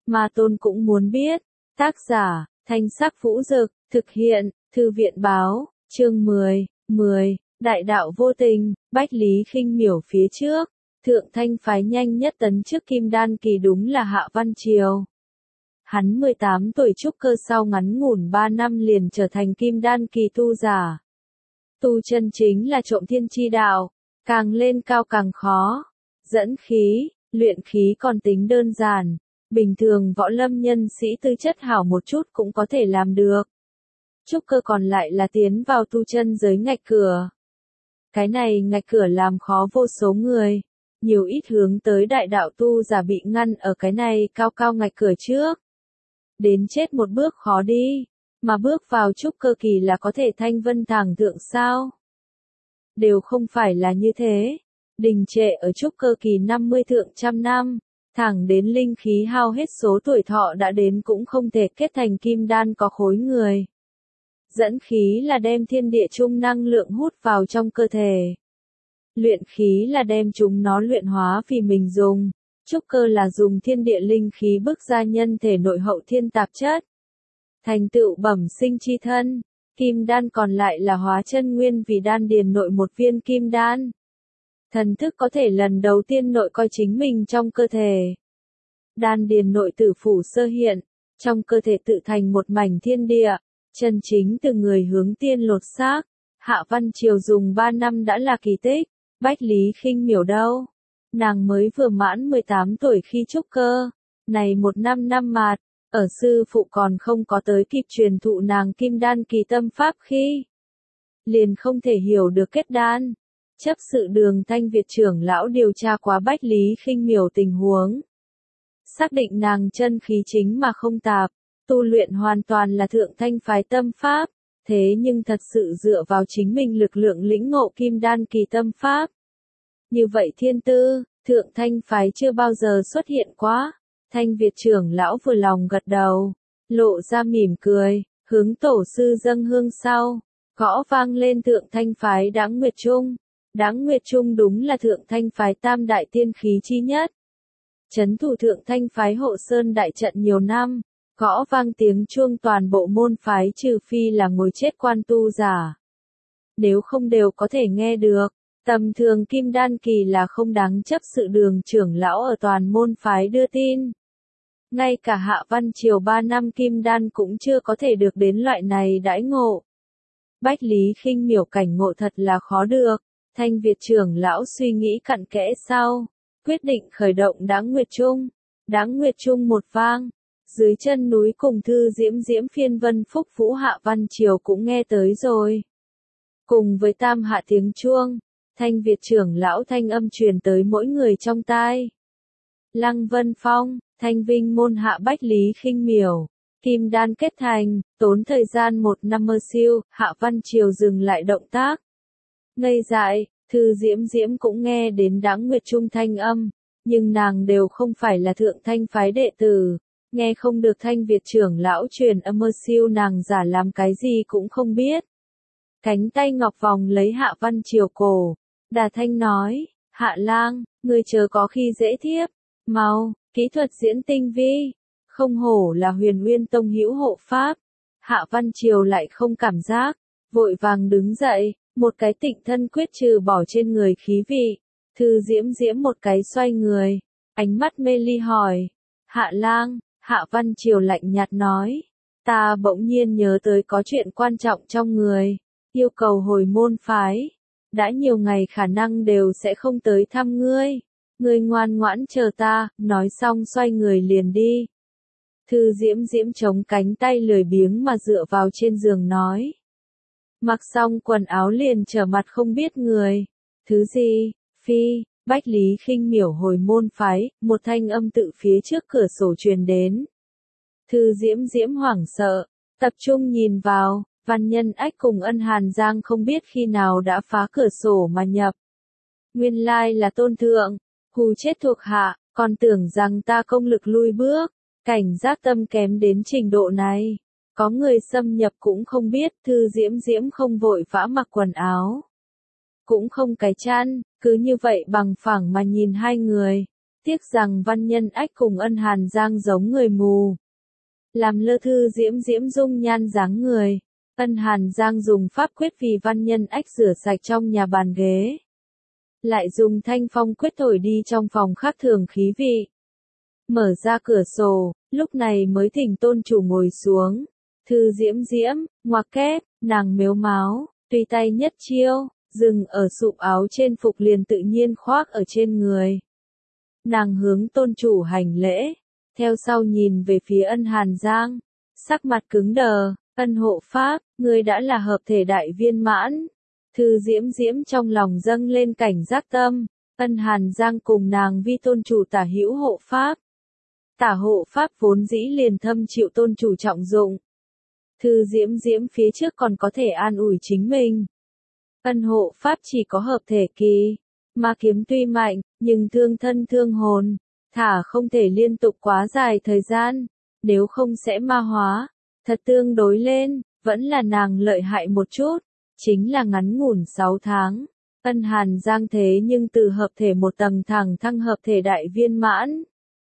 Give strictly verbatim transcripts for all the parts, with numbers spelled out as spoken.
Ma Tôn cũng muốn biết. Tác giả, Thanh Sắc Vũ Dực, thực hiện, Thư viện báo, chương mười, mười, Đại đạo vô tình, Bách Lý Khinh Miểu phía trước. Thượng Thanh phái nhanh nhất tấn chức Kim Đan kỳ đúng là Hạ Văn Triều. Hắn mười tám tuổi trúc cơ sau ngắn ngủn ba năm liền trở thành Kim Đan kỳ tu giả. Tu chân chính là trộm thiên chi đạo, càng lên cao càng khó. Dẫn khí, luyện khí còn tính đơn giản, bình thường võ lâm nhân sĩ tư chất hảo một chút cũng có thể làm được. Trúc cơ còn lại là tiến vào tu chân giới ngạch cửa. Cái này ngạch cửa làm khó vô số người, nhiều ít hướng tới đại đạo tu giả bị ngăn ở cái này cao cao ngạch cửa trước. Đến chết một bước khó đi, mà bước vào trúc cơ kỳ là có thể thanh vân thẳng thượng sao? Đều không phải là như thế. Đình trệ ở trúc cơ kỳ năm mươi thượng trăm năm, thẳng đến linh khí hao hết số tuổi thọ đã đến cũng không thể kết thành kim đan có khối người. Dẫn khí là đem thiên địa chung năng lượng hút vào trong cơ thể. Luyện khí là đem chúng nó luyện hóa vì mình dùng. Trúc cơ là dùng thiên địa linh khí bức ra nhân thể nội hậu thiên tạp chất. Thành tựu bẩm sinh chi thân. Kim đan còn lại là hóa chân nguyên vì đan điền nội một viên kim đan. Thần thức có thể lần đầu tiên nội coi chính mình trong cơ thể. Đan điền nội tử phủ sơ hiện, trong cơ thể tự thành một mảnh thiên địa, chân chính từ người hướng tiên lột xác. Hạ Văn Triều dùng ba năm đã là kỳ tích, Bách Lý Khinh Miểu đâu? Nàng mới vừa mãn mười tám tuổi khi trúc cơ, này một năm năm mạt, ở sư phụ còn không có tới kịp truyền thụ nàng kim đan kỳ tâm pháp khi. Liền không thể hiểu được kết đan. Chấp sự Đường Thanh Việt trưởng lão điều tra quá Bách Lý Khinh Miểu tình huống. Xác định nàng chân khí chính mà không tạp, tu luyện hoàn toàn là thượng thanh phái tâm pháp, thế nhưng thật sự dựa vào chính mình lực lượng lĩnh ngộ kim đan kỳ tâm pháp. Như vậy thiên tư, thượng thanh phái chưa bao giờ xuất hiện quá. Thanh Việt trưởng lão vừa lòng gật đầu, lộ ra mỉm cười, hướng tổ sư dâng hương sau, gõ vang lên thượng thanh phái Đãng Nguyệt Trung. Đãng Nguyệt Trung đúng là thượng thanh phái tam đại tiên khí chi nhất. Chấn thủ thượng thanh phái hộ sơn đại trận nhiều năm, gõ vang tiếng chuông toàn bộ môn phái trừ phi là ngồi chết quan tu giả. Nếu không đều có thể nghe được, tầm thường kim đan kỳ là không đáng chấp sự Đường trưởng lão ở toàn môn phái đưa tin. Ngay cả Hạ Văn Triều ba năm kim đan cũng chưa có thể được đến loại này đãi ngộ. Bách Lý Khinh Miểu cảnh ngộ thật là khó được. Thanh Việt trưởng lão suy nghĩ cặn kẽ sau, quyết định khởi động Đãng Nguyệt Trung. Đãng Nguyệt Trung một vang, dưới chân núi cùng thư diễm diễm phiên vân phúc vũ Hạ Văn Triều cũng nghe tới rồi. Cùng với tam hạ tiếng chuông, Thanh Việt trưởng lão thanh âm truyền tới mỗi người trong tai. Lăng Vân Phong, Thanh Vinh môn hạ Bách Lý Khinh Miểu, kim đan kết thành, tốn thời gian một năm mơ siêu, Hạ Văn Triều dừng lại động tác. Ngây dại, thư diễm diễm cũng nghe đến Đãng Nguyệt Trung thanh âm, nhưng nàng đều không phải là thượng thanh phái đệ tử, nghe không được Thanh Việt trưởng lão truyền âm mơ siêu nàng giả làm cái gì cũng không biết. Cánh tay ngọc vòng lấy Hạ Văn Triều cổ, Đà Thanh nói, Hạ lang, ngươi chờ có khi dễ thiếp, mau, kỹ thuật diễn tinh vi, không hổ là Huyền Uyên Tông hữu hộ pháp. Hạ Văn Triều lại không cảm giác, vội vàng đứng dậy. Một cái tịnh thân quyết trừ bỏ trên người khí vị, thư diễm diễm một cái xoay người, ánh mắt mê ly hỏi, Hạ lang, Hạ Văn Triều lạnh nhạt nói, ta bỗng nhiên nhớ tới có chuyện quan trọng trong người, yêu cầu hồi môn phái, đã nhiều ngày khả năng đều sẽ không tới thăm ngươi, ngươi ngoan ngoãn chờ ta, nói xong xoay người liền đi. Thư diễm diễm chống cánh tay lười biếng mà dựa vào trên giường nói. Mặc xong quần áo liền trở mặt không biết người. Thứ gì? Phi, Bách Lý Khinh Miểu hồi môn phái, một thanh âm tự phía trước cửa sổ truyền đến. Thư diễm diễm hoảng sợ, tập trung nhìn vào, Văn Nhân Ách cùng Ân Hàn Giang không biết khi nào đã phá cửa sổ mà nhập. Nguyên lai là Tôn thượng, hù chết thuộc hạ, còn tưởng rằng ta công lực lui bước, cảnh giác tâm kém đến trình độ này. Có người xâm nhập cũng không biết, thư diễm diễm không vội vã mặc quần áo. Cũng không cái chăn, cứ như vậy bằng phẳng mà nhìn hai người. Tiếc rằng Văn Nhân Ách cùng Ân Hàn Giang giống người mù. Làm lơ Thư Diễm Diễm dung nhan dáng người. Ân Hàn Giang dùng pháp quyết vì Văn Nhân Ách rửa sạch trong nhà bàn ghế. Lại dùng thanh phong quyết thổi đi trong phòng khác thường khí vị. Mở ra cửa sổ, lúc này mới thỉnh tôn chủ ngồi xuống. Thư Diễm Diễm, ngoặc kép, nàng mếu máo, tùy tay nhất chiêu, dừng ở sụp áo trên phục liền tự nhiên khoác ở trên người. Nàng hướng tôn chủ hành lễ, theo sau nhìn về phía Ân Hàn Giang, sắc mặt cứng đờ, Ân hộ pháp, ngươi đã là hợp thể đại viên mãn. Thư Diễm Diễm trong lòng dâng lên cảnh giác tâm, Ân Hàn Giang cùng nàng vi tôn chủ tả hữu hộ pháp. Tả hộ pháp vốn dĩ liền thâm chịu tôn chủ trọng dụng. Thư Diễm Diễm phía trước còn có thể an ủi chính mình. Ân hộ pháp chỉ có hợp thể kỳ, ma kiếm tuy mạnh, nhưng thương thân thương hồn, thả không thể liên tục quá dài thời gian, nếu không sẽ ma hóa. Thật tương đối lên, vẫn là nàng lợi hại một chút, chính là ngắn ngủn sáu tháng. Ân Hàn Giang thế nhưng từ hợp thể một tầng thẳng thăng hợp thể đại viên mãn.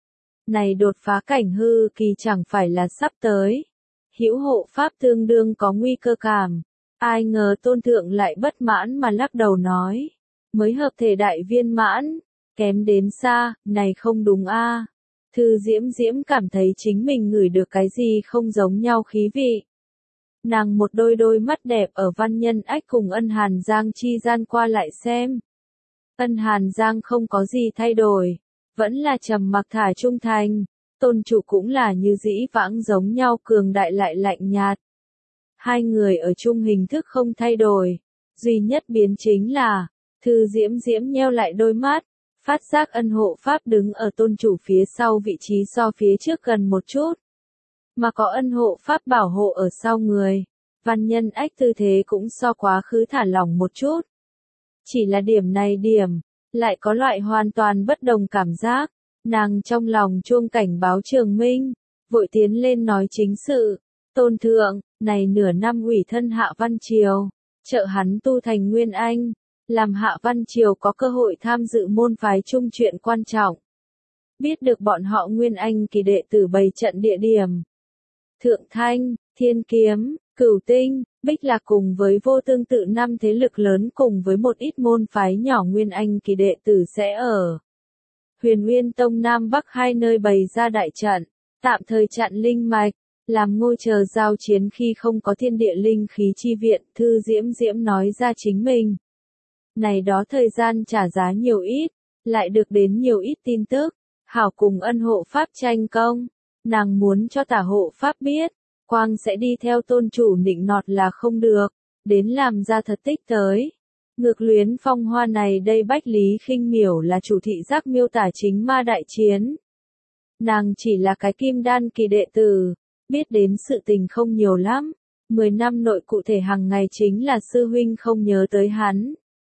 Này đột phá cảnh hư kỳ chẳng phải là sắp tới. Hữu hộ pháp tương đương có nguy cơ cảm. Ai ngờ tôn thượng lại bất mãn mà lắc đầu nói. Mới hợp thể đại viên mãn, kém đến xa, này không đúng a. Thư Diễm Diễm cảm thấy chính mình ngửi được cái gì không giống nhau khí vị. Nàng một đôi đôi mắt đẹp ở Văn Nhân Ách cùng Ân Hàn Giang chi gian qua lại xem. Ân Hàn Giang không có gì thay đổi, vẫn là trầm mặc thả trung thành, tôn chủ cũng là như dĩ vãng giống nhau cường đại lại lạnh nhạt. Hai người ở chung hình thức không thay đổi, duy nhất biến chính là, Thư Diễm Diễm nheo lại đôi mắt, phát giác Ân hộ pháp đứng ở tôn chủ phía sau vị trí so phía trước gần một chút. Mà có Ân hộ pháp bảo hộ ở sau người, Văn Nhân Ách tư thế cũng so quá khứ thả lỏng một chút. Chỉ là điểm này điểm, lại có loại hoàn toàn bất đồng cảm giác, nàng trong lòng chuông cảnh báo Trường Minh, vội tiến lên nói chính sự, tôn thượng, này nửa năm ủy thân Hạ Văn Triều, trợ hắn tu thành Nguyên Anh, làm Hạ Văn Triều có cơ hội tham dự môn phái chung chuyện quan trọng. Biết được bọn họ Nguyên Anh kỳ đệ tử bày trận địa điểm. Thượng Thanh, Thiên Kiếm, Cửu Tinh, Bích Lạc cùng với vô tương tự năm thế lực lớn cùng với một ít môn phái nhỏ Nguyên Anh kỳ đệ tử sẽ ở Huyền Nguyên Tông Nam Bắc hai nơi bày ra đại trận, tạm thời chặn linh mạch, làm ngôi chờ giao chiến khi không có thiên địa linh khí chi viện. Thư Diễm Diễm nói ra chính mình. Này đó thời gian trả giá nhiều ít, lại được đến nhiều ít tin tức, hảo cùng Ân hộ pháp tranh công, nàng muốn cho tả hộ pháp biết. Quang sẽ đi theo tôn chủ nịnh nọt là không được, đến làm ra thật tích tới. Ngược Luyến Phong Hoa này đây Bách Lý Khinh Miểu là chủ thị giác miêu tả chính ma đại chiến. Nàng chỉ là cái kim đan kỳ đệ tử, biết đến sự tình không nhiều lắm. Mười năm nội cụ thể hàng ngày chính là sư huynh không nhớ tới hắn.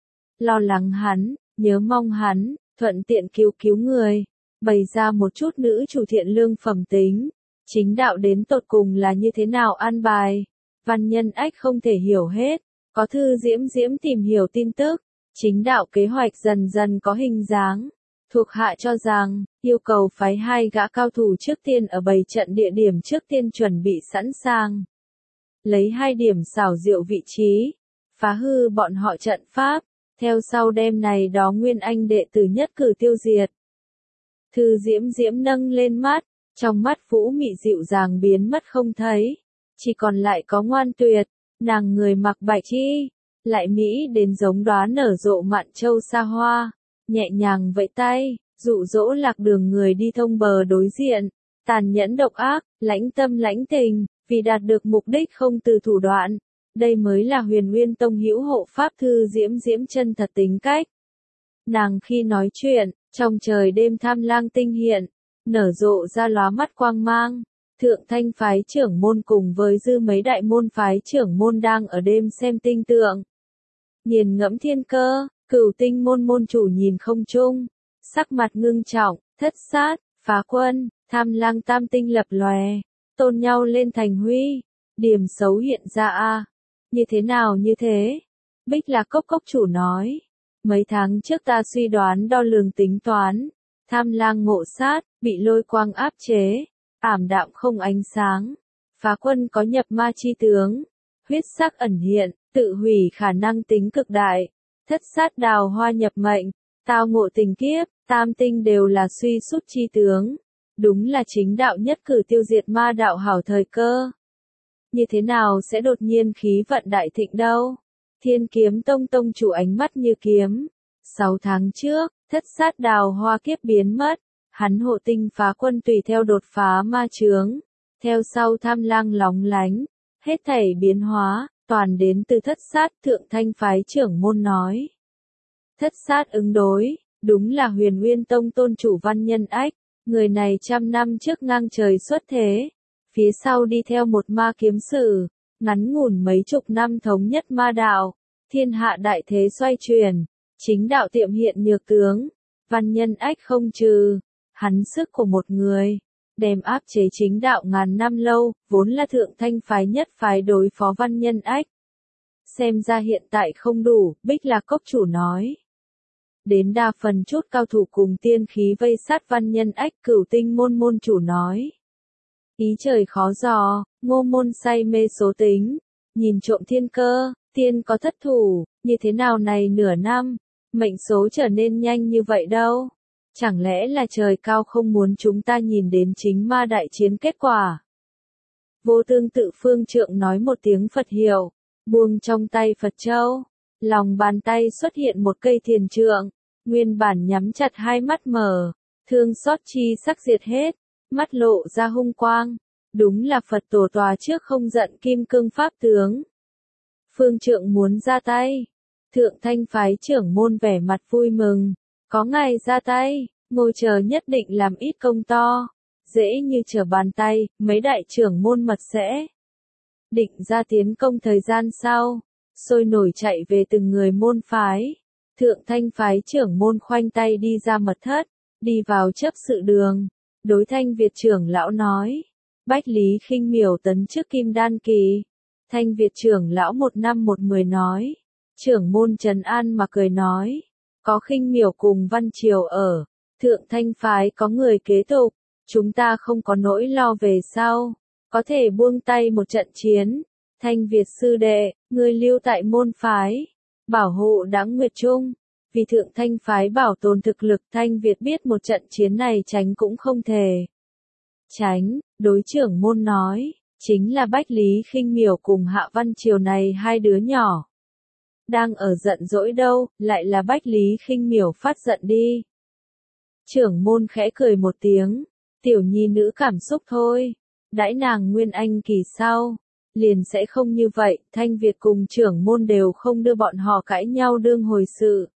Lo lắng hắn, nhớ mong hắn, thuận tiện cứu cứu người, bày ra một chút nữ chủ thiện lương phẩm tính. Chính đạo đến tột cùng là như thế nào an bài, Văn Nhân Ách không thể hiểu hết, có Thư Diễm Diễm tìm hiểu tin tức, chính đạo kế hoạch dần dần có hình dáng, thuộc hạ cho rằng, yêu cầu phái hai gã cao thủ trước tiên ở bày trận địa điểm trước tiên chuẩn bị sẵn sàng. Lấy hai điểm xảo diệu vị trí, phá hư bọn họ trận pháp, theo sau đêm này đó Nguyên Anh đệ tử nhất cử tiêu diệt. Thư Diễm Diễm nâng lên mắt. Trong mắt Vũ Mị dịu dàng biến mất không thấy, chỉ còn lại có ngoan tuyệt, nàng người mặc bạch chi, lại mỹ đến giống đóa nở rộ mạn châu xa hoa, nhẹ nhàng vẫy tay, dụ dỗ lạc đường người đi thông bờ đối diện, tàn nhẫn độc ác, lãnh tâm lãnh tình, vì đạt được mục đích không từ thủ đoạn, đây mới là Huyền Nguyên Tông hữu hộ pháp Thư Diễm Diễm chân thật tính cách. Nàng khi nói chuyện, trong trời đêm tham lang tinh hiện, nở rộ ra lóa mắt quang mang, thượng thanh phái trưởng môn cùng với dư mấy đại môn phái trưởng môn đang ở đêm xem tinh tượng. Nhìn ngẫm thiên cơ, Cửu Tinh môn môn chủ nhìn không chung, sắc mặt ngưng trọng, thất sát, phá quân, tham lang tam tinh lập lòe, tôn nhau lên thành huy, điểm xấu hiện ra a. Như thế nào như thế? Bích Lạc cốc cốc chủ nói, mấy tháng trước ta suy đoán đo lường tính toán. Tham lang ngộ sát, bị lôi quang áp chế, ảm đạm không ánh sáng. Phá quân có nhập ma chi tướng, huyết sắc ẩn hiện, tự hủy khả năng tính cực đại. Thất sát đào hoa nhập mệnh, tao ngộ tình kiếp, tam tinh đều là suy sút chi tướng. Đúng là chính đạo nhất cử tiêu diệt ma đạo hảo thời cơ. Như thế nào sẽ đột nhiên khí vận đại thịnh đâu? Thiên Kiếm Tông tông chủ ánh mắt như kiếm. Sáu tháng trước, thất sát đào hoa kiếp biến mất. Hắn hộ tinh phá quân tùy theo đột phá ma chướng. Theo sau tham lang lóng lánh. Hết thảy biến hóa, toàn đến từ thất sát thượng thanh phái trưởng môn nói. Thất sát ứng đối, đúng là Huyền Nguyên Tông tôn chủ Văn Nhân Ách. Người này trăm năm trước ngang trời xuất thế. Phía sau đi theo một ma kiếm sử, ngắn ngủn mấy chục năm thống nhất ma đạo, thiên hạ đại thế xoay chuyển, chính đạo tiệm hiện nhược tướng, Văn Nhân Ách không trừ, hắn sức của một người, đem áp chế chính đạo ngàn năm lâu, vốn là thượng thanh phái nhất phái đối phó Văn Nhân Ách. Xem ra hiện tại không đủ, Bích Lạc Cốc chủ nói. Đến đa phần chút cao thủ cùng tiên khí vây sát Văn Nhân Ách, Cửu Tinh môn môn chủ nói. Ý trời khó dò, Ngô môn say mê số tính, nhìn trộm thiên cơ, tiên có thất thủ, như thế nào này nửa năm, mệnh số trở nên nhanh như vậy đâu. Chẳng lẽ là trời cao không muốn chúng ta nhìn đến chính ma đại chiến kết quả. Vô Tương Tự Phương Trượng nói một tiếng Phật hiệu, buông trong tay Phật châu, lòng bàn tay xuất hiện một cây thiền trượng, nguyên bản nhắm chặt hai mắt mở, thương xót chi sắc diệt hết. Mắt lộ ra hung quang, đúng là Phật tổ tòa trước không giận kim cương pháp tướng. Phương Trượng muốn ra tay, thượng thanh phái trưởng môn vẻ mặt vui mừng, có ngài ra tay, ngồi chờ nhất định làm ít công to, dễ như trở bàn tay, mấy đại trưởng môn mật sẽ định ra tiến công thời gian sau, sôi nổi chạy về từng người môn phái. Thượng thanh phái trưởng môn khoanh tay đi ra mật thất, đi vào chấp sự đường. Đối Thanh Việt trưởng lão nói, Bách Lý Khinh Miểu tấn chức kim đan kỳ. Thanh Việt trưởng lão một năm một mười nói, trưởng môn Trần An mà cười nói, có Khinh Miểu cùng Văn Triều ở, thượng thanh phái có người kế tục, chúng ta không có nỗi lo về sau, có thể buông tay một trận chiến. Thanh Việt sư đệ, người lưu tại môn phái, bảo hộ Đãng Nguyệt Trung. Vì thượng thanh phái bảo tồn thực lực, Thanh Việt biết một trận chiến này tránh cũng không thể. Tránh, đối trưởng môn nói, chính là Bách Lý Khinh Miểu cùng Hạ Văn Triều này hai đứa nhỏ. Đang ở giận dỗi đâu, lại là Bách Lý Khinh Miểu phát giận đi. Trưởng môn khẽ cười một tiếng, tiểu nhi nữ cảm xúc thôi, đãi nàng nguyên anh kỳ sau, liền sẽ không như vậy. Thanh Việt cùng trưởng môn đều không đưa bọn họ cãi nhau đương hồi sự.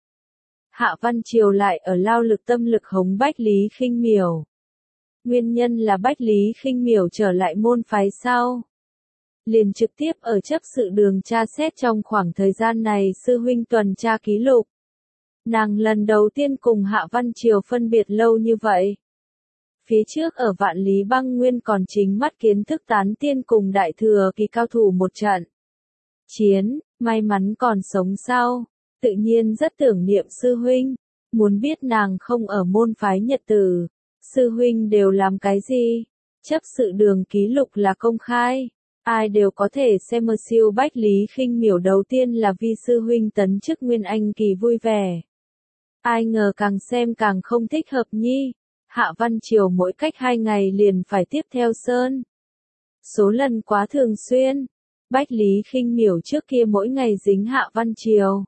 Hạ Văn Triều lại ở lao lực tâm lực hống Bách Lý Khinh Miểu. Nguyên nhân là Bách Lý Khinh Miểu trở lại môn phái sau. Liền trực tiếp ở chấp sự đường tra xét trong khoảng thời gian này sư huynh tuần tra ký lục. Nàng lần đầu tiên cùng Hạ Văn Triều phân biệt lâu như vậy. Phía trước ở Vạn Lý Băng Nguyên còn chính mắt kiến thức tán tiên cùng đại thừa kỳ cao thủ một trận chiến, may mắn còn sống sau. Tự nhiên rất tưởng niệm sư huynh, muốn biết nàng không ở môn phái nhật tử, sư huynh đều làm cái gì, chấp sự đường ký lục là công khai, ai đều có thể xem. Mơ siêu Bách Lý Khinh Miểu đầu tiên là vi sư huynh tấn chức nguyên anh kỳ vui vẻ, ai ngờ càng xem càng không thích hợp nhi. Hạ Văn Triều mỗi cách hai ngày liền phải tiếp theo sơn, số lần quá thường xuyên. Bách Lý Khinh Miểu trước kia mỗi ngày dính Hạ Văn Triều.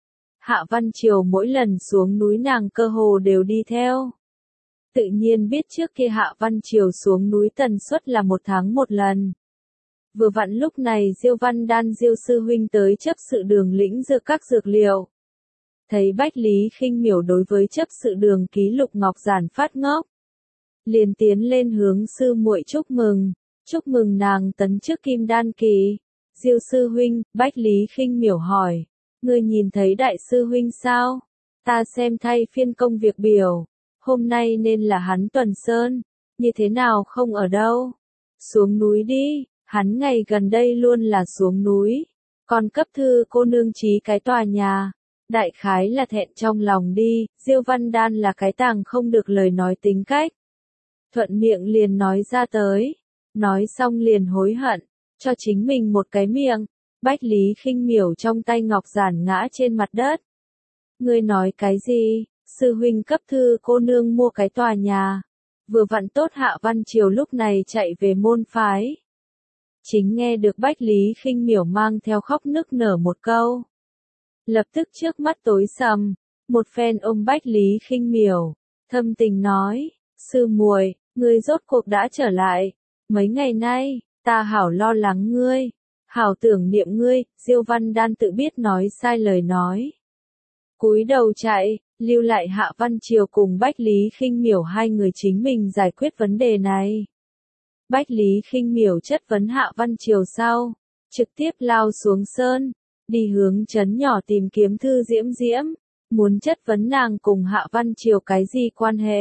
Hạ Văn Triều mỗi lần xuống núi nàng cơ hồ đều đi theo. Tự nhiên biết trước kia Hạ Văn Triều xuống núi tần suất là một tháng một lần. Vừa vặn lúc này Diêu Văn Đan Diêu sư huynh tới chấp sự đường lĩnh dược các dược liệu. Thấy Bách Lý Khinh Miểu đối với chấp sự đường ký lục ngọc giản phát ngốc, liền tiến lên hướng sư muội chúc mừng, chúc mừng nàng tấn chức kim đan kỳ. Diêu sư huynh, Bách Lý Khinh Miểu hỏi, ngươi nhìn thấy đại sư huynh sao? Ta xem thay phiên công việc biểu, hôm nay nên là hắn tuần sơn, như thế nào không ở đâu? Xuống núi đi, hắn ngày gần đây luôn là xuống núi, còn cấp thư cô nương trí cái tòa nhà, Đại khái là thẹn trong lòng đi, Diêu Văn Đan là cái tàng không được lời nói tính cách. Thuận miệng liền nói ra tới, nói xong liền hối hận, cho chính mình một cái miệng. Bách Lý Khinh Miểu trong tay ngọc giản ngã trên mặt đất. Ngươi nói cái gì? Sư huynh cấp thư cô nương mua cái tòa nhà. Vừa vặn tốt Hạ Văn Triều lúc này chạy về môn phái. Chính nghe được Bách Lý Khinh Miểu mang theo khóc nức nở một câu. Lập tức trước mắt tối sầm, một phen ôm Bách Lý Khinh Miểu, thâm tình nói, sư muội, ngươi rốt cuộc đã trở lại, mấy ngày nay, ta hảo lo lắng ngươi, hảo tưởng niệm ngươi, Diêu Văn Đan tự biết nói sai lời nói. Cúi đầu chạy, lưu lại Hạ Văn Triều cùng Bách Lý Khinh Miểu hai người chính mình giải quyết vấn đề này. Bách Lý Khinh Miểu chất vấn Hạ Văn Triều sau, trực tiếp lao xuống sơn, đi hướng trấn nhỏ tìm kiếm Thư Diễm Diễm, muốn chất vấn nàng cùng Hạ Văn Triều cái gì quan hệ.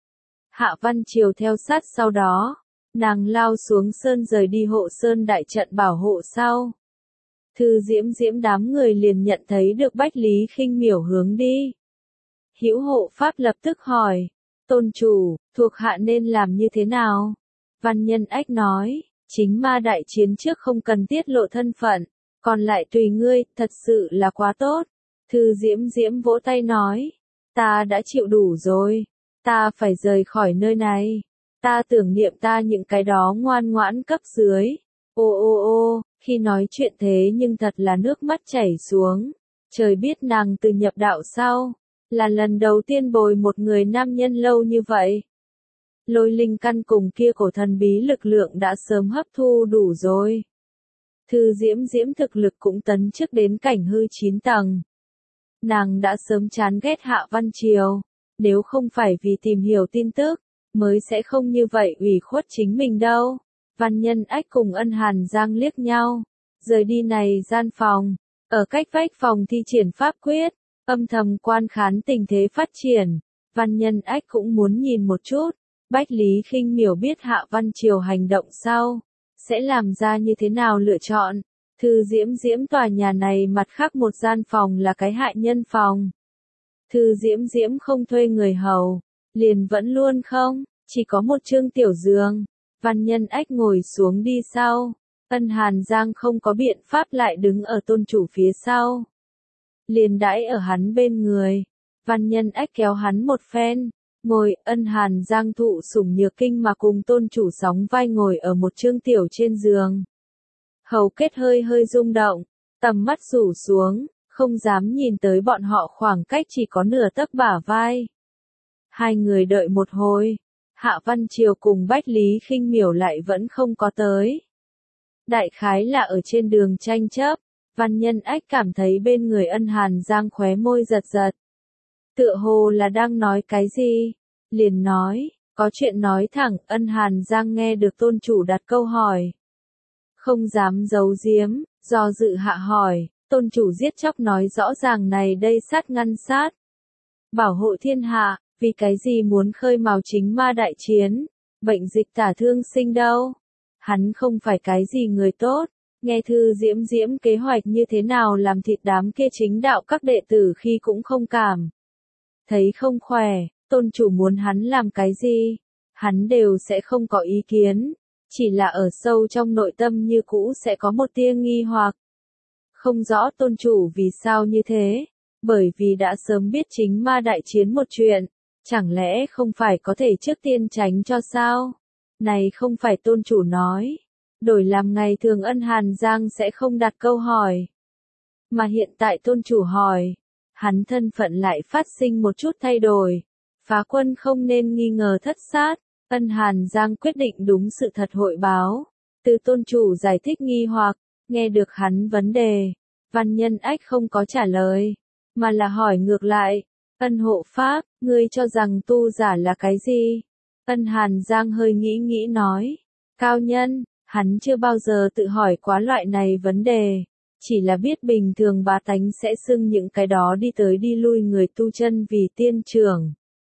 Hạ Văn Triều theo sát sau đó, nàng lao xuống sơn rời đi hộ sơn đại trận bảo hộ sau. Thư Diễm Diễm đám người liền nhận thấy được Bách Lý Khinh Miểu hướng đi. Hữu hộ pháp lập tức hỏi, tôn chủ, thuộc hạ nên làm như thế nào? Văn Nhân Ách nói, chính ma đại chiến trước không cần tiết lộ thân phận, còn lại tùy ngươi, thật sự là quá tốt. Thư Diễm Diễm vỗ tay nói, ta đã chịu đủ rồi, ta phải rời khỏi nơi này, ta tưởng niệm ta những cái đó ngoan ngoãn cấp dưới. Ô ô ô, khi nói chuyện thế nhưng thật là nước mắt chảy xuống, trời biết nàng từ nhập đạo sau, là lần đầu tiên bồi một người nam nhân lâu như vậy. Lôi linh căn cùng kia cổ thần bí lực lượng đã sớm hấp thu đủ rồi. Thư Diễm Diễm thực lực cũng tấn chức đến cảnh hư chín tầng. Nàng đã sớm chán ghét Hạ Văn Triều, nếu không phải vì tìm hiểu tin tức, mới sẽ không như vậy ủy khuất chính mình đâu. Văn Nhân Ách cùng Ân Hàn Giang liếc nhau, rời đi này gian phòng, ở cách vách phòng thi triển pháp quyết, âm thầm quan khán tình thế phát triển. Văn Nhân Ách cũng muốn nhìn một chút, Bách Lý Khinh Miểu biết Hạ Văn Triều hành động sau, sẽ làm ra như thế nào lựa chọn. Thư Diễm Diễm tòa nhà này mặt khác một gian phòng là cái hại nhân phòng. Thư Diễm Diễm không thuê người hầu, liền vẫn luôn không, chỉ có một chương tiểu giường. Văn Nhân Ách ngồi xuống đi sau, Ân Hàn Giang không có biện pháp lại đứng ở tôn chủ phía sau. Liền đãi ở hắn bên người, Văn Nhân Ách kéo hắn một phen, ngồi. Ân Hàn Giang thụ sủng nhược kinh mà cùng tôn chủ sóng vai ngồi ở một chương tiểu trên giường. Hầu kết hơi hơi rung động, tầm mắt rủ xuống, không dám nhìn tới bọn họ khoảng cách chỉ có nửa tấc bả vai. Hai người đợi một hồi, Hạ Văn Triều cùng Bách Lý Khinh Miểu lại vẫn không có tới. Đại khái là ở trên đường tranh chấp, Văn Nhân Ách cảm thấy bên người Ân Hàn Giang khóe môi giật giật. Tựa hồ là đang nói cái gì? Liền nói, có chuyện nói thẳng. Ân Hàn Giang nghe được tôn chủ đặt câu hỏi, không dám giấu giếm, do dự hạ hỏi, tôn chủ giết chóc nói rõ ràng này đây sát ngăn sát. Bảo hộ thiên hạ, vì cái gì muốn khơi mào chính ma đại chiến, bệnh dịch tả thương sinh đâu? Hắn không phải cái gì người tốt. Nghe Thư Diễm Diễm kế hoạch như thế nào làm thịt đám kia chính đạo các đệ tử khi cũng không cảm thấy không khỏe, tôn chủ muốn hắn làm cái gì, hắn đều sẽ không có ý kiến, chỉ là ở sâu trong nội tâm như cũ sẽ có một tia nghi hoặc. Không rõ tôn chủ vì sao như thế, bởi vì đã sớm biết chính ma đại chiến một chuyện, chẳng lẽ không phải có thể trước tiên tránh cho sao? Này không phải tôn chủ nói, đổi làm ngày thường Ân Hàn Giang sẽ không đặt câu hỏi. Mà hiện tại tôn chủ hỏi, hắn thân phận lại phát sinh một chút thay đổi. Phá quân không nên nghi ngờ thất sát, Ân Hàn Giang quyết định đúng sự thật hội báo. Từ tôn chủ giải thích nghi hoặc, nghe được hắn vấn đề, Văn Nhân Ách không có trả lời, mà là hỏi ngược lại, Ân hộ pháp, ngươi cho rằng tu giả là cái gì? Ân Hàn Giang hơi nghĩ nghĩ nói, cao nhân, hắn chưa bao giờ tự hỏi quá loại này vấn đề, chỉ là biết bình thường bá tánh sẽ xưng những cái đó đi tới đi lui người tu chân vì tiên trưởng.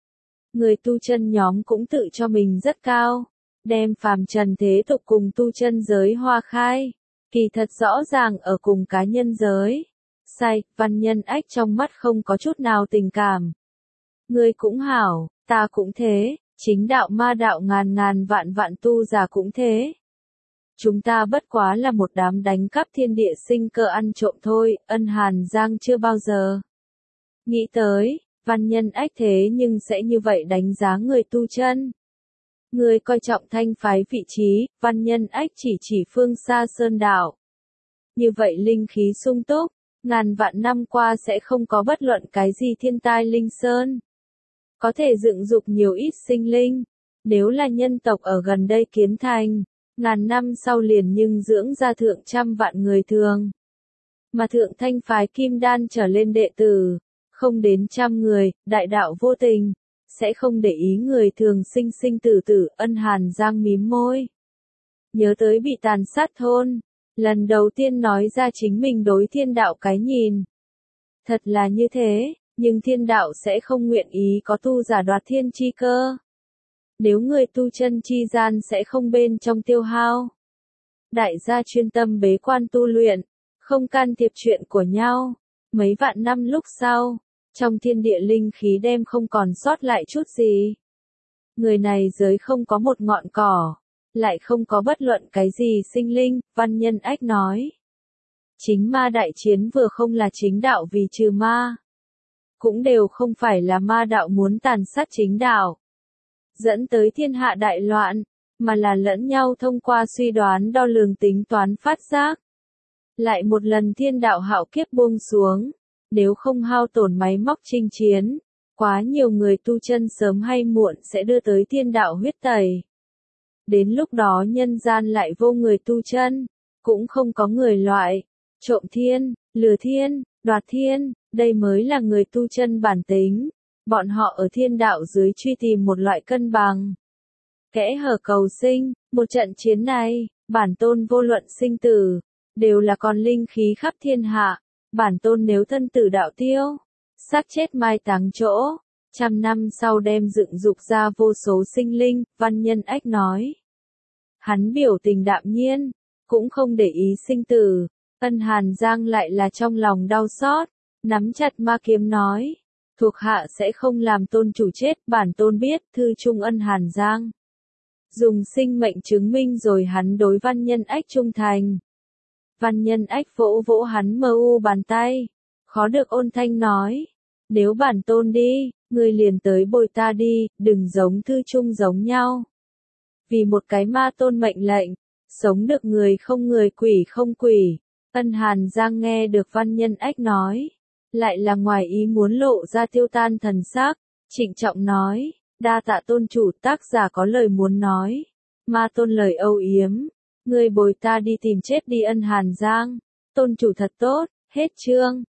Người tu chân nhóm cũng tự cho mình rất cao, đem phàm trần thế tục cùng tu chân giới hoa khai, kỳ thật rõ ràng ở cùng cá nhân giới. say, Văn Nhân Ách trong mắt không có chút nào tình cảm. Ngươi cũng hảo, ta cũng thế, chính đạo ma đạo ngàn ngàn vạn vạn tu giả cũng thế. Chúng ta bất quá là một đám đánh cắp thiên địa sinh cơ ăn trộm thôi, Ân Hàn Giang chưa bao giờ nghĩ tới, Văn Nhân Ách thế nhưng sẽ như vậy đánh giá người tu chân. Người coi trọng thanh phái vị trí, Văn Nhân Ách chỉ chỉ phương xa sơn đạo. Như vậy linh khí sung túc, ngàn vạn năm qua sẽ không có bất luận cái gì thiên tai linh sơn. Có thể dựng dục nhiều ít sinh linh, nếu là nhân tộc ở gần đây kiến thành, ngàn năm sau liền nhưng dưỡng ra thượng trăm vạn người thường. Mà thượng thanh phái kim đan trở lên đệ tử, không đến trăm người, đại đạo vô tình, sẽ không để ý người thường sinh sinh tử tử. Ân Hàn Giang mím môi. Nhớ tới bị tàn sát thôn, lần đầu tiên nói ra chính mình đối thiên đạo cái nhìn. Thật là như thế, nhưng thiên đạo sẽ không nguyện ý có tu giả đoạt thiên chi cơ. Nếu người tu chân chi gian sẽ không bên trong tiêu hao. Đại gia chuyên tâm bế quan tu luyện, không can thiệp chuyện của nhau. Mấy vạn năm lúc sau, trong thiên địa linh khí đem không còn sót lại chút gì. Người này giới không có một ngọn cỏ, lại không có bất luận cái gì sinh linh, Văn Nhân Ách nói. Chính ma đại chiến vừa không là chính đạo vì trừ ma, cũng đều không phải là ma đạo muốn tàn sát chính đạo, dẫn tới thiên hạ đại loạn, mà là lẫn nhau thông qua suy đoán đo lường tính toán phát giác. Lại một lần thiên đạo hạo kiếp buông xuống, nếu không hao tổn máy móc chinh chiến, quá nhiều người tu chân sớm hay muộn sẽ đưa tới thiên đạo huyết tẩy. Đến lúc đó nhân gian lại vô người tu chân, cũng không có người loại, trộm thiên, lừa thiên, đoạt thiên, đây mới là người tu chân bản tính. Bọn họ ở thiên đạo dưới truy tìm một loại cân bằng. Kẽ hở cầu sinh, một trận chiến này, bản tôn vô luận sinh tử, đều là còn linh khí khắp thiên hạ. Bản tôn nếu thân tử đạo tiêu, xác chết mai táng chỗ, trăm năm sau đem dựng dục ra vô số sinh linh, Văn Nhân Ách nói. Hắn biểu tình đạm nhiên, cũng không để ý sinh tử. Ân Hàn Giang lại là trong lòng đau xót, nắm chặt ma kiếm nói. Thuộc hạ sẽ không làm tôn chủ chết, bản tôn biết, thư trung Ân Hàn Giang. Dùng sinh mệnh chứng minh rồi hắn đối Văn Nhân Ách trung thành. Văn Nhân Ách vỗ vỗ hắn mờ u bàn tay, khó được ôn thanh nói. Nếu bản tôn đi, ngươi liền tới bồi ta đi, đừng giống thư trung giống nhau. Vì một cái ma tôn mệnh lệnh, sống được người không người quỷ không quỷ. Ân Hàn Giang nghe được Văn Nhân Ách nói, lại là ngoài ý muốn lộ ra tiêu tan thần sắc, trịnh trọng nói, đa tạ tôn chủ, tác giả có lời muốn nói. Ma tôn lời âu yếm, ngươi bồi ta đi tìm chết đi. Ân Hàn Giang, tôn chủ thật tốt, hết chương.